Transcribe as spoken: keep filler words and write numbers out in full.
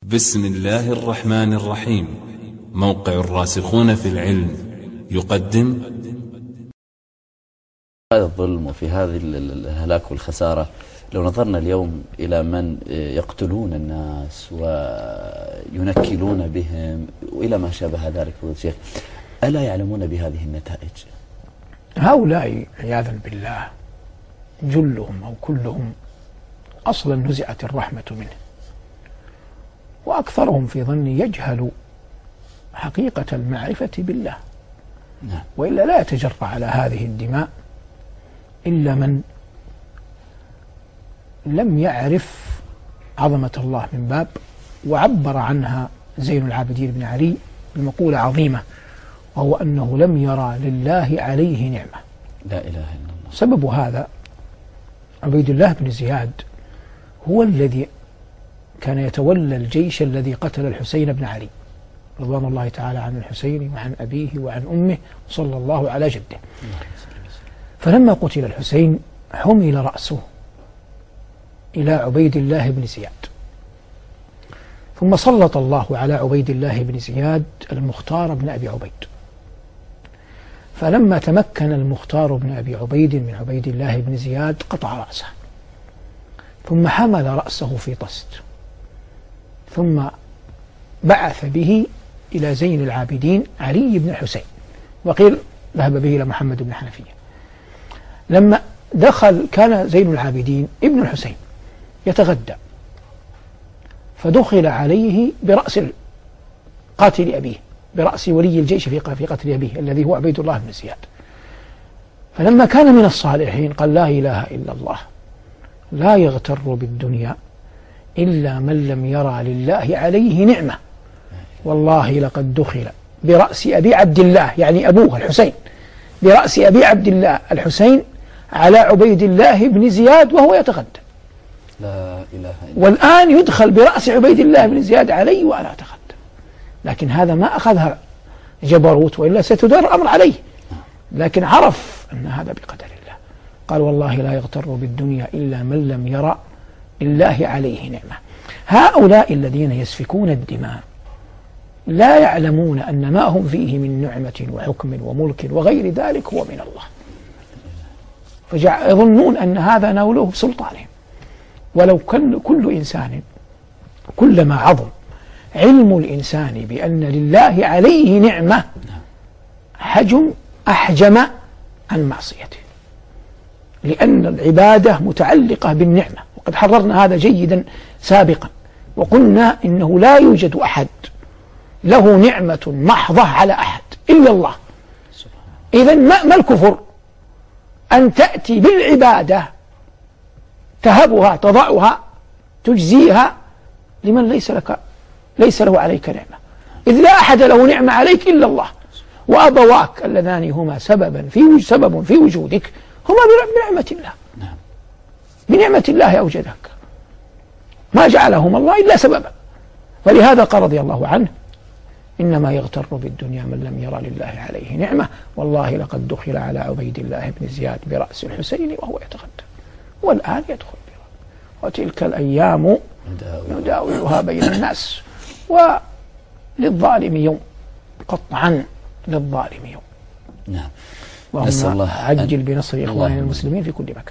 بسم الله الرحمن الرحيم. موقع الراسخون في العلم يقدم هذا الظلم وفي هذه الهلاك والخسارة. لو نظرنا اليوم إلى من يقتلون الناس وينكلون بهم وإلى ما شابه ذلك، الشيخ ألا يعلمون بهذه النتائج؟ هؤلاء عياذا بالله جلهم أو كلهم أصلا نزعت الرحمة منه، وأكثرهم في ظني يجهل حقيقة المعرفة بالله. نعم. وإلا لا يتجرأ على هذه الدماء إلا من لم يعرف عظمة الله من باب، وعبر عنها زين العابدين بن علي بمقولة عظيمة، وهو أنه لم يرى لله عليه نعمة. لا إله إلا الله. سبب هذا عبيد الله بن زياد هو الذي كان يتولى الجيش الذي قتل الحسين بن علي رضوان الله تعالى عن الحسين وعن أبيه وعن أمه صلى الله على جده. فلما قتل الحسين حمل رأسه إلى عبيد الله بن زياد، ثم سلط الله على عبيد الله بن زياد المختار بن أبي عبيد، فلما تمكن المختار بن أبي عبيد من عبيد الله بن زياد قطع رأسه، ثم حمل رأسه في طست، ثم بعث به إلى زين العابدين علي بن الحسين، وقيل ذهب به إلى محمد بن حنفية. لما دخل كان زين العابدين ابن الحسين يتغدى، فدخل عليه برأس قاتل أبيه، برأس ولي الجيش في قتل أبيه الذي هو عبيد الله بن زياد. فلما كان من الصالحين قال: لا إله إلا الله، لا يغتر بالدنيا إلا من لم يرى لله عليه نعمة، والله لقد دخل برأس أبي عبد الله، يعني أبوه الحسين، برأس أبي عبد الله الحسين على عبيد الله بن زياد وهو يتغدى. لا إله إلا الله. والآن يدخل برأس عبيد الله بن زياد علي وأنا أتغدى. لكن هذا ما أخذها جبروت، وإلا ستدار الأمر عليه، لكن عرف أن هذا بقدر الله. قال: والله لا يغتر بالدنيا إلا من لم يرى لله عليه نعمة. هؤلاء الذين يسفكون الدماء لا يعلمون أن ما هم فيه من نعمة وحكم وملك وغير ذلك هو من الله، فيظنون أن هذا ناولوه بسلطانهم. ولو كل, كل إنسان كلما عظم علم الإنسان بأن لله عليه نعمة حجم أحجم عن معصيته، لأن العبادة متعلقة بالنعمة، وقد حررنا هذا جيدا سابقا، وقلنا إنه لا يوجد أحد له نعمة محضة على أحد إلا الله. إذن ما, ما الكفر؟ أن تأتي بالعبادة تهبها تضعها تجزيها لمن ليس لك ليس له عليك نعمة، إذ لا أحد له نعمة عليك إلا الله، وأبواك اللذان هما سببا في سبب في وجودك هما بنعمة الله. بنعمة الله أوجدك، ما جعلهما الله إلا سببا. ولهذا قال رضي الله عنه: إنما يغتر بالدنيا من لم يرى لله عليه نعمة، والله لقد دخل على عبيد الله بن زياد برأس الحسين وهو يتغدى، والآن يدخل برأس. وتلك الأيام نداولها بين الناس، وللظالم يوم، قطعا للظالم يوم. نعم. اللهم عجل بنصر إخواننا المسلمين في كل مكان.